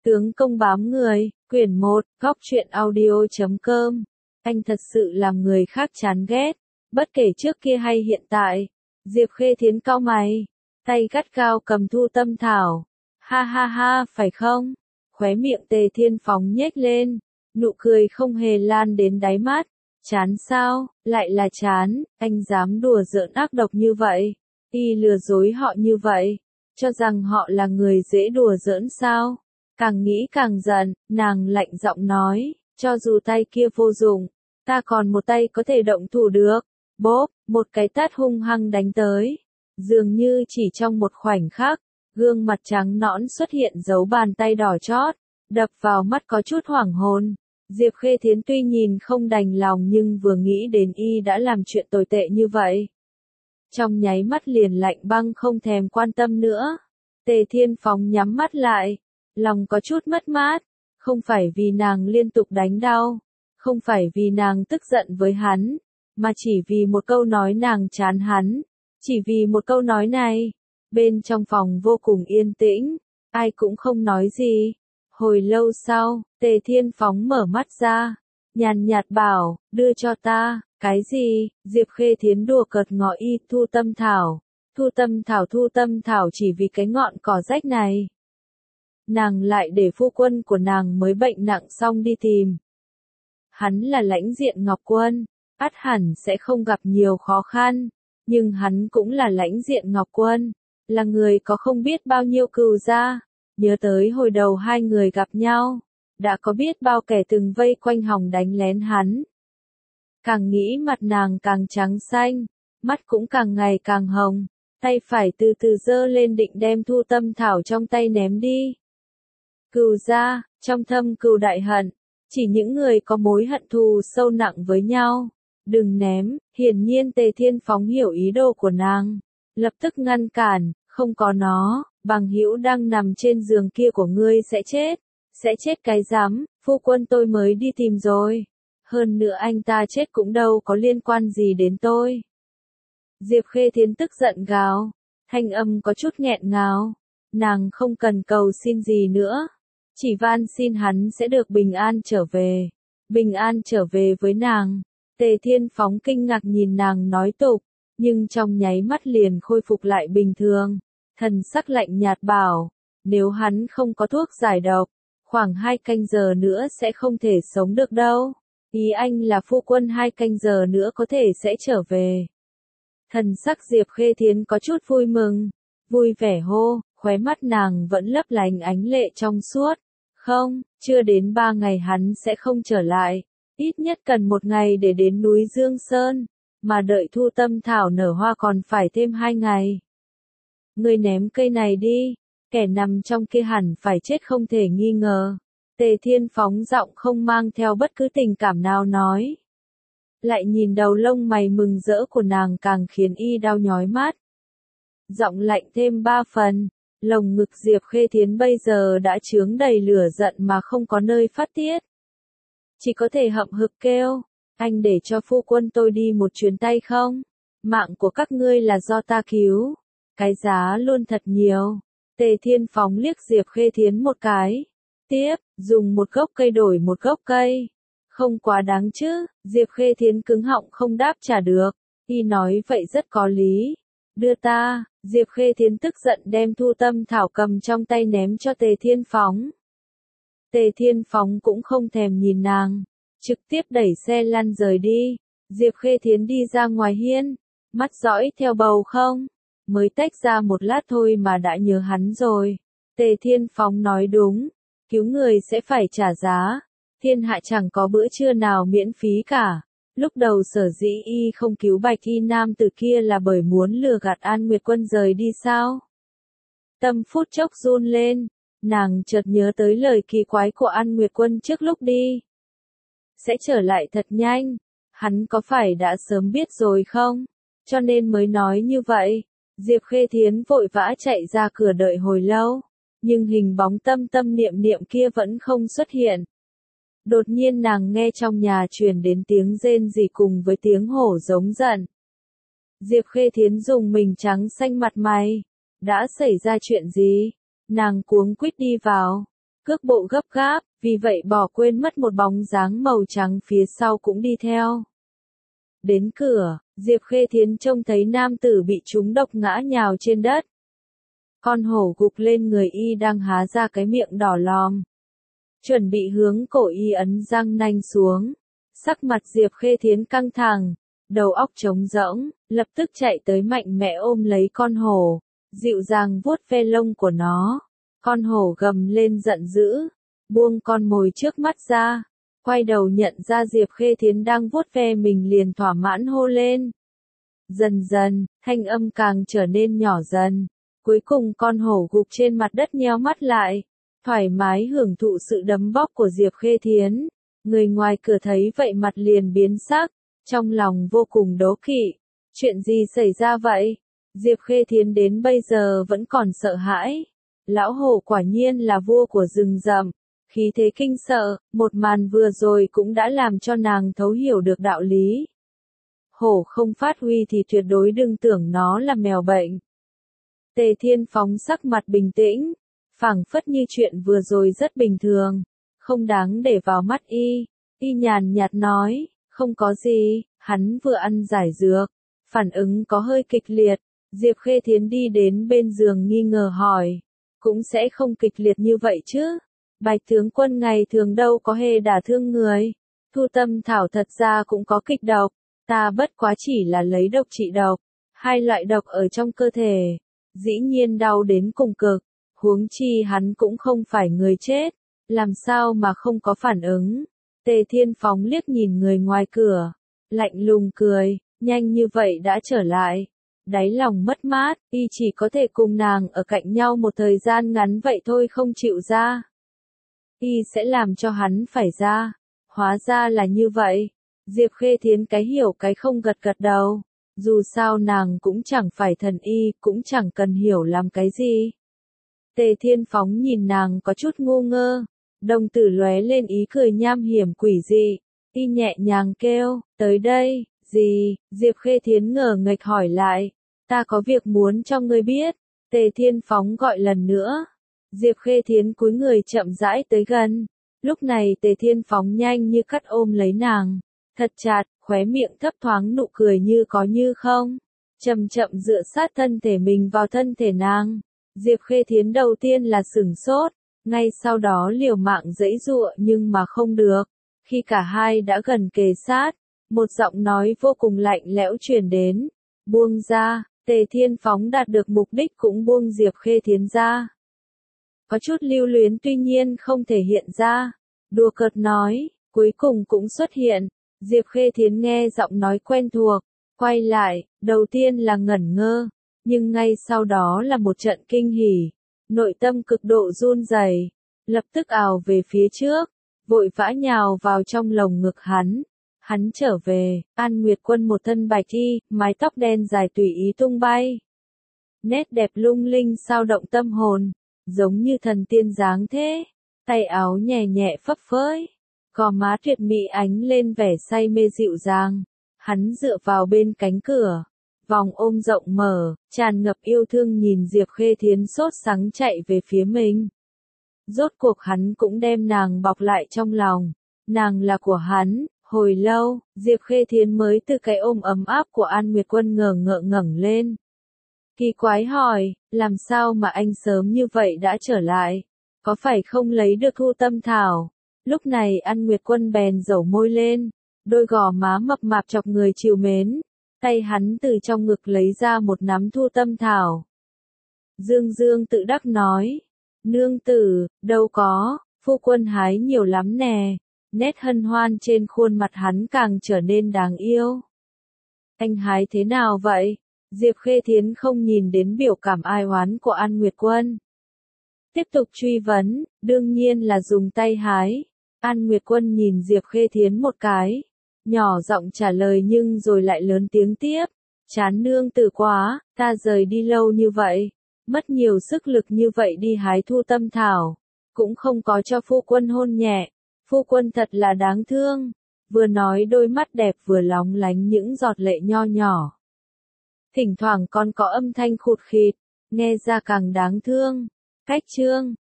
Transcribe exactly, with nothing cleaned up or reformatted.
Tướng công bám người, quyển một, góc truyện audio chấm com. Anh thật sự làm người khác chán ghét, bất kể trước kia hay hiện tại. Diệp Khê Thiến cau mày, tay gắt gao cầm Thu Tâm Thảo. Ha ha ha, phải không? Khóe miệng Tề Thiên Phóng nhếch lên, nụ cười không hề lan đến đáy mắt. Chán sao? Lại là chán, anh dám đùa giỡn ác độc như vậy, y lừa dối họ như vậy, cho rằng họ là người dễ đùa giỡn sao? Càng nghĩ càng giận, nàng lạnh giọng nói, cho dù tay kia vô dụng, ta còn một tay có thể động thủ được. Bốp, một cái tát hung hăng đánh tới. Dường như chỉ trong một khoảnh khắc, gương mặt trắng nõn xuất hiện dấu bàn tay đỏ chót, đập vào mắt có chút hoảng hồn. Diệp Khê Thiến tuy nhìn không đành lòng nhưng vừa nghĩ đến y đã làm chuyện tồi tệ như vậy, trong nháy mắt liền lạnh băng không thèm quan tâm nữa. Tề Thiên Phóng nhắm mắt lại, lòng có chút mất mát, không phải vì nàng liên tục đánh đau, không phải vì nàng tức giận với hắn, mà chỉ vì một câu nói nàng chán hắn, chỉ vì một câu nói này. Bên trong phòng vô cùng yên tĩnh, ai cũng không nói gì. Hồi lâu sau, Tề Thiên Phóng mở mắt ra, nhàn nhạt bảo, đưa cho ta. Cái gì? Diệp Khê Thiến đùa cợt ngỏ y. Thu Tâm Thảo. Thu Tâm Thảo, Thu Tâm Thảo chỉ vì cái ngọn cỏ rách này, nàng lại để phu quân của nàng mới bệnh nặng xong đi tìm. Hắn là Lãnh Diện Ngọc Quân, ắt hẳn sẽ không gặp nhiều khó khăn, nhưng hắn cũng là Lãnh Diện Ngọc Quân, là người có không biết bao nhiêu cừu gia. Nhớ tới hồi đầu hai người gặp nhau, đã có biết bao kẻ từng vây quanh hòng đánh lén hắn. Càng nghĩ mặt nàng càng trắng xanh, mắt cũng càng ngày càng hồng, tay phải từ từ giơ lên định đem Thu Tâm Thảo trong tay ném đi. Cừu gia, trong thâm cừu đại hận, chỉ những người có mối hận thù sâu nặng với nhau. Đừng ném. Hiển nhiên Tề Thiên Phóng hiểu ý đồ của nàng, lập tức ngăn cản, không có nó, bằng hữu đang nằm trên giường kia của ngươi sẽ chết. Sẽ chết cái rắm, phu quân tôi mới đi tìm rồi. Hơn nữa anh ta chết cũng đâu có liên quan gì đến tôi. Diệp Khê Thiến tức giận gào, thanh âm có chút nghẹn ngào. Nàng không cần cầu xin gì nữa, chỉ van xin hắn sẽ được bình an trở về. Bình an trở về với nàng. Tề Thiên Phóng kinh ngạc nhìn nàng nói tục, nhưng trong nháy mắt liền khôi phục lại bình thường. Thần sắc lạnh nhạt bảo, nếu hắn không có thuốc giải độc, khoảng hai canh giờ nữa sẽ không thể sống được đâu. Ý anh là phu quân hai canh giờ nữa có thể sẽ trở về. Thần sắc Diệp Khê Thiến có chút vui mừng, vui vẻ hô, khóe mắt nàng vẫn lấp lánh ánh lệ trong suốt. Không, chưa đến ba ngày hắn sẽ không trở lại, ít nhất cần một ngày để đến núi Dương Sơn, mà đợi Thu Tâm Thảo nở hoa còn phải thêm hai ngày. Ngươi ném cây này đi, kẻ nằm trong kia hẳn phải chết không thể nghi ngờ. Tề Thiên Phóng giọng không mang theo bất cứ tình cảm nào nói. Lại nhìn đầu lông mày mừng rỡ của nàng càng khiến y đau nhói mắt. Giọng lạnh thêm ba phần, lồng ngực Diệp Khê Thiến bây giờ đã chướng đầy lửa giận mà không có nơi phát tiết. Chỉ có thể hậm hực kêu, anh để cho phu quân tôi đi một chuyến tay không? Mạng của các ngươi là do ta cứu, cái giá luôn thật nhiều. Tề Thiên Phóng liếc Diệp Khê Thiến một cái. Tiếp, dùng một gốc cây đổi một gốc cây. Không quá đáng chứ. Diệp Khê Thiến cứng họng không đáp trả được. Y nói vậy rất có lý. Đưa ta. Diệp Khê Thiến tức giận đem Thu Tâm Thảo cầm trong tay ném cho Tề Thiên Phóng. Tề Thiên Phóng cũng không thèm nhìn nàng, trực tiếp đẩy xe lăn rời đi. Diệp Khê Thiến đi ra ngoài hiên, mắt dõi theo bầu không. Mới tách ra một lát thôi mà đã nhớ hắn rồi. Tề Thiên Phóng nói đúng, cứu người sẽ phải trả giá. Thiên hạ chẳng có bữa trưa nào miễn phí cả. Lúc đầu sở dĩ y không cứu Bạch Y nam từ kia là bởi muốn lừa gạt An Nguyệt Quân rời đi sao? Tâm phút chốc run lên, nàng chợt nhớ tới lời kỳ quái của An Nguyệt Quân trước lúc đi. Sẽ trở lại thật nhanh, hắn có phải đã sớm biết rồi không? Cho nên mới nói như vậy. Diệp Khê Thiến vội vã chạy ra cửa đợi hồi lâu, nhưng hình bóng tâm tâm niệm niệm kia vẫn không xuất hiện. Đột nhiên nàng nghe trong nhà truyền đến tiếng rên rỉ cùng với tiếng hổ giống giận. Diệp Khê Thiến dùng mình trắng xanh mặt mày. Đã xảy ra chuyện gì? Nàng cuống quýt đi vào. cước bộ gấp gáp, vì vậy bỏ quên mất một bóng dáng màu trắng phía sau cũng đi theo. Đến cửa, Diệp Khê Thiến trông thấy nam tử bị trúng độc ngã nhào trên đất. Con hổ gục lên người y đang há ra cái miệng đỏ lòm. Chuẩn bị hướng cổ y ấn răng nanh xuống. Sắc mặt Diệp Khê Thiến căng thẳng, đầu óc trống rỗng, lập tức chạy tới mạnh mẽ ôm lấy con hổ, dịu dàng vuốt ve lông của nó. Con hổ gầm lên giận dữ, buông con mồi trước mắt ra, quay đầu nhận ra Diệp Khê Thiến đang vuốt ve mình liền thỏa mãn hô lên. Dần dần, thanh âm càng trở nên nhỏ dần, cuối cùng con hổ gục trên mặt đất nheo mắt lại, thoải mái hưởng thụ sự đấm bóp của Diệp Khê Thiến. Người ngoài cửa thấy vậy mặt liền biến sắc, trong lòng vô cùng đố kỵ. Chuyện gì xảy ra vậy? Diệp Khê Thiến đến bây giờ vẫn còn sợ hãi. Lão hổ quả nhiên là vua của rừng rậm, khí thế kinh sợ, một màn vừa rồi cũng đã làm cho nàng thấu hiểu được đạo lý. Hổ không phát huy thì tuyệt đối đừng tưởng nó là mèo bệnh. Tề Thiên Phóng sắc mặt bình tĩnh, phảng phất như chuyện vừa rồi rất bình thường, không đáng để vào mắt y. Y nhàn nhạt nói, không có gì, hắn vừa ăn giải dược, phản ứng có hơi kịch liệt. Diệp Khê Thiến đi đến bên giường nghi ngờ hỏi, cũng sẽ không kịch liệt như vậy chứ? Bạch tướng quân ngày thường đâu có hề đả thương người. Thu tâm thảo thật ra cũng có kịch độc, ta bất quá chỉ là lấy độc trị độc, hai loại độc ở trong cơ thể, dĩ nhiên đau đến cùng cực, huống chi hắn cũng không phải người chết, làm sao mà không có phản ứng. Tề Thiên Phóng liếc nhìn người ngoài cửa, lạnh lùng cười, nhanh như vậy đã trở lại. Đáy lòng mất mát, y chỉ có thể cùng nàng ở cạnh nhau một thời gian ngắn vậy thôi không chịu ra. Y sẽ làm cho hắn phải ra. Hóa ra là như vậy. Diệp Khê Thiến cái hiểu cái không gật gật đầu. Dù sao nàng cũng chẳng phải thần y, cũng chẳng cần hiểu làm cái gì. Tề Thiên Phóng nhìn nàng có chút ngu ngơ. Đồng tử lóe lên ý cười nham hiểm quỷ dị. Y nhẹ nhàng kêu, tới đây. Gì? Diệp Khê Thiến ngờ nghệch hỏi lại. Ta có việc muốn cho ngươi biết. Tề Thiên Phóng gọi lần nữa. Diệp Khê Thiến cúi người chậm rãi tới gần. Lúc này Tề Thiên Phóng nhanh như cắt ôm lấy nàng. Thật chặt, khóe miệng thấp thoáng nụ cười như có như không. Chậm chậm dựa sát thân thể mình vào thân thể nàng. Diệp Khê Thiến đầu tiên là sửng sốt. Ngay sau đó liều mạng giãy giụa nhưng mà không được. Khi cả hai đã gần kề sát, một giọng nói vô cùng lạnh lẽo truyền đến. Buông ra, Tề Thiên Phóng đạt được mục đích cũng buông Diệp Khê Thiến ra. Có chút lưu luyến tuy nhiên không thể hiện ra. Đùa cợt nói, cuối cùng cũng xuất hiện. Diệp Khê Thiến nghe giọng nói quen thuộc, quay lại, đầu tiên là ngẩn ngơ, nhưng ngay sau đó là một trận kinh hỉ. Nội tâm cực độ run rẩy, lập tức ào về phía trước, vội vã nhào vào trong lồng ngực hắn. Hắn trở về, An Nguyệt Quân một thân bạch y, mái tóc đen dài tùy ý tung bay. Nét đẹp lung linh sao động tâm hồn, giống như thần tiên dáng thế. Tay áo nhẹ nhẹ phấp phới, gò má tuyệt mỹ ánh lên vẻ say mê dịu dàng. Hắn dựa vào bên cánh cửa, vòng ôm rộng mở, tràn ngập yêu thương nhìn Diệp Khê Thiến sốt sắng chạy về phía mình. Rốt cuộc hắn cũng đem nàng bọc lại trong lòng. Nàng là của hắn. Hồi lâu, Diệp Khê Thiến mới từ cái ôm ấm áp của An Nguyệt Quân ngờ ngợ ngẩng lên. Kỳ quái hỏi, làm sao mà anh sớm như vậy đã trở lại? Có phải không lấy được Thu tâm thảo? Lúc này An Nguyệt Quân bèn dẩu môi lên, đôi gò má mập mạp chọc người trìu mến. Tay hắn từ trong ngực lấy ra một nắm Thu tâm thảo. Dương Dương tự đắc nói, nương tử, đâu có, phu quân hái nhiều lắm nè. Nét hân hoan trên khuôn mặt hắn càng trở nên đáng yêu. Anh hái thế nào vậy? Diệp Khê Thiến không nhìn đến biểu cảm ai oán của An Nguyệt Quân. Tiếp tục truy vấn, đương nhiên là dùng tay hái. An Nguyệt Quân nhìn Diệp Khê Thiến một cái, nhỏ giọng trả lời nhưng rồi lại lớn tiếng tiếp. Chán nương tử quá, ta rời đi lâu như vậy, mất nhiều sức lực như vậy đi hái Thu tâm thảo, cũng không có cho phu quân hôn nhẹ. Phu quân thật là đáng thương. Vừa nói đôi mắt đẹp vừa lóng lánh những giọt lệ nho nhỏ. Thỉnh thoảng còn có âm thanh khụt khịt, nghe ra càng đáng thương. Cách chương